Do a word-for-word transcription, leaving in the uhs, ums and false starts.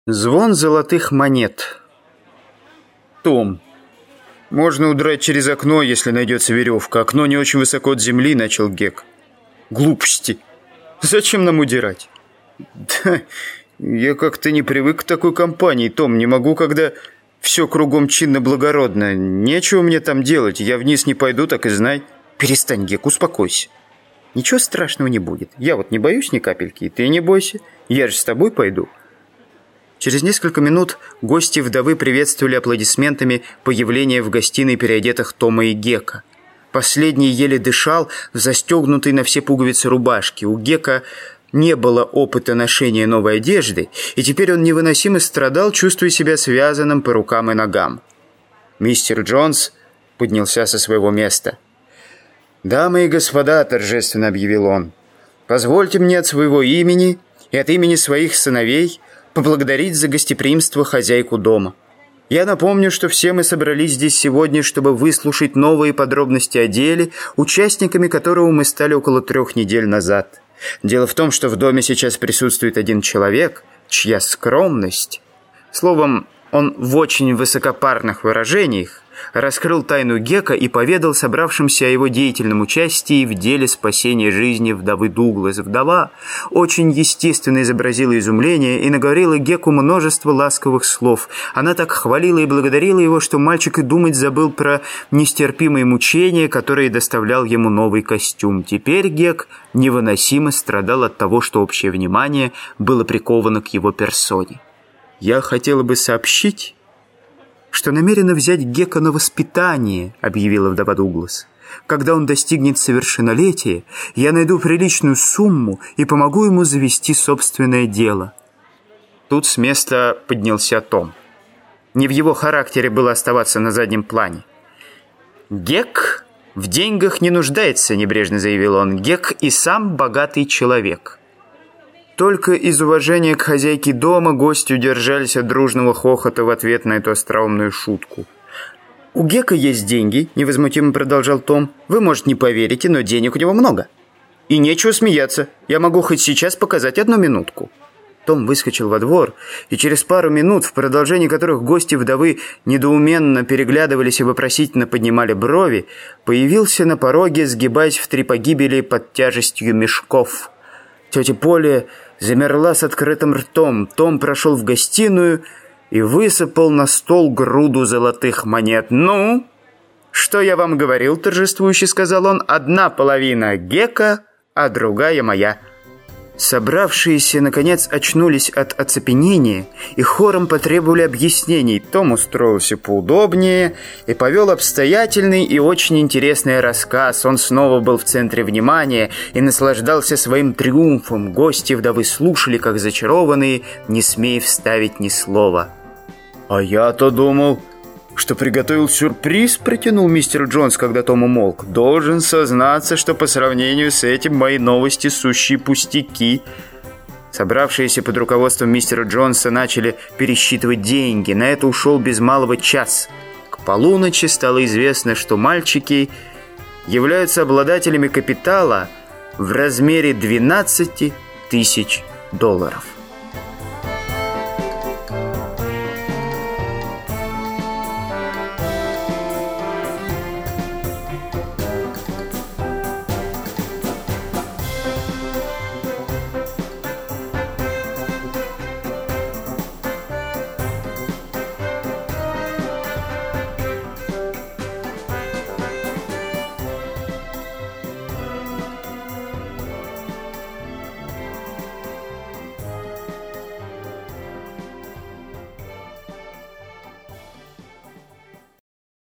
Звон золотых монет. Том. Можно удрать через окно, если найдется веревка. Окно не очень высоко от земли, начал Гек. Глупости. Зачем нам удирать? Да, я как-то не привык к такой компании, Том. Не могу, когда все кругом чинно-благородно. Нечего мне там делать. Я вниз не пойду, так и знай. Перестань, Гек, успокойся. Ничего страшного не будет. Я вот не боюсь ни капельки, и ты не бойся. Я же с тобой пойду. Через несколько минут гости вдовы приветствовали аплодисментами появление в гостиной переодетых Тома и Гека. Последний еле дышал в застегнутой на все пуговицы рубашке. У Гека не было опыта ношения новой одежды, и теперь он невыносимо страдал, чувствуя себя связанным по рукам и ногам. Мистер Джонс поднялся со своего места. «Дамы и господа», — торжественно объявил он, — «позвольте мне от своего имени и от имени своих сыновей поблагодарить за гостеприимство хозяйку дома. Я напомню, что все мы собрались здесь сегодня, чтобы выслушать новые подробности о деле, участниками которого мы стали около трех недель назад. Дело в том, что в доме сейчас присутствует один человек, чья скромность, словом, он в очень высокопарных выражениях, раскрыл тайну Гека и поведал собравшимся о его деятельном участии в деле спасения жизни вдовы Дуглас. Вдова очень естественно изобразила изумление и наговорила Геку множество ласковых слов. Она так хвалила и благодарила его, что мальчик и думать забыл про нестерпимые мучения, которые доставлял ему новый костюм. Теперь Гек невыносимо страдал от того, что общее внимание было приковано к его персоне. «Я хотела бы сообщить, что намерена взять Гека на воспитание», — объявила вдова Дуглас. «Когда он достигнет совершеннолетия, я найду приличную сумму и помогу ему завести собственное дело». Тут с места поднялся Том. Не в его характере было оставаться на заднем плане. «Гек в деньгах не нуждается», — небрежно заявил он. «Гек и сам богатый человек». Только из уважения к хозяйке дома гости удержались от дружного хохота в ответ на эту остроумную шутку. «У Гека есть деньги», — невозмутимо продолжал Том. «Вы, может, не поверите, но денег у него много. И нечего смеяться. Я могу хоть сейчас показать одну минутку». Том выскочил во двор, и через пару минут, в продолжении которых гости вдовы недоуменно переглядывались и вопросительно поднимали брови, появился на пороге, сгибаясь в три погибели под тяжестью мешков. Тетя Поля замерла с открытым ртом. Том прошел в гостиную и высыпал на стол груду золотых монет. «Ну, что я вам говорил?» — торжествующе сказал он. «Одна половина Гека, а другая моя». Собравшиеся, наконец, очнулись от оцепенения и хором потребовали объяснений. Том устроился поудобнее и повел обстоятельный и очень интересный рассказ. Он снова был в центре внимания и наслаждался своим триумфом. Гости вдовы слушали, как зачарованные, не смея вставить ни слова. «А я-то думал, что приготовил сюрприз», — протянул мистер Джонс, когда Том умолк. «Должен сознаться, что по сравнению с этим мои новости сущие пустяки». Собравшиеся под руководством мистера Джонса начали пересчитывать деньги. На это ушел без малого час. К полуночи стало известно, что мальчики являются обладателями капитала в размере двенадцати тысяч долларов.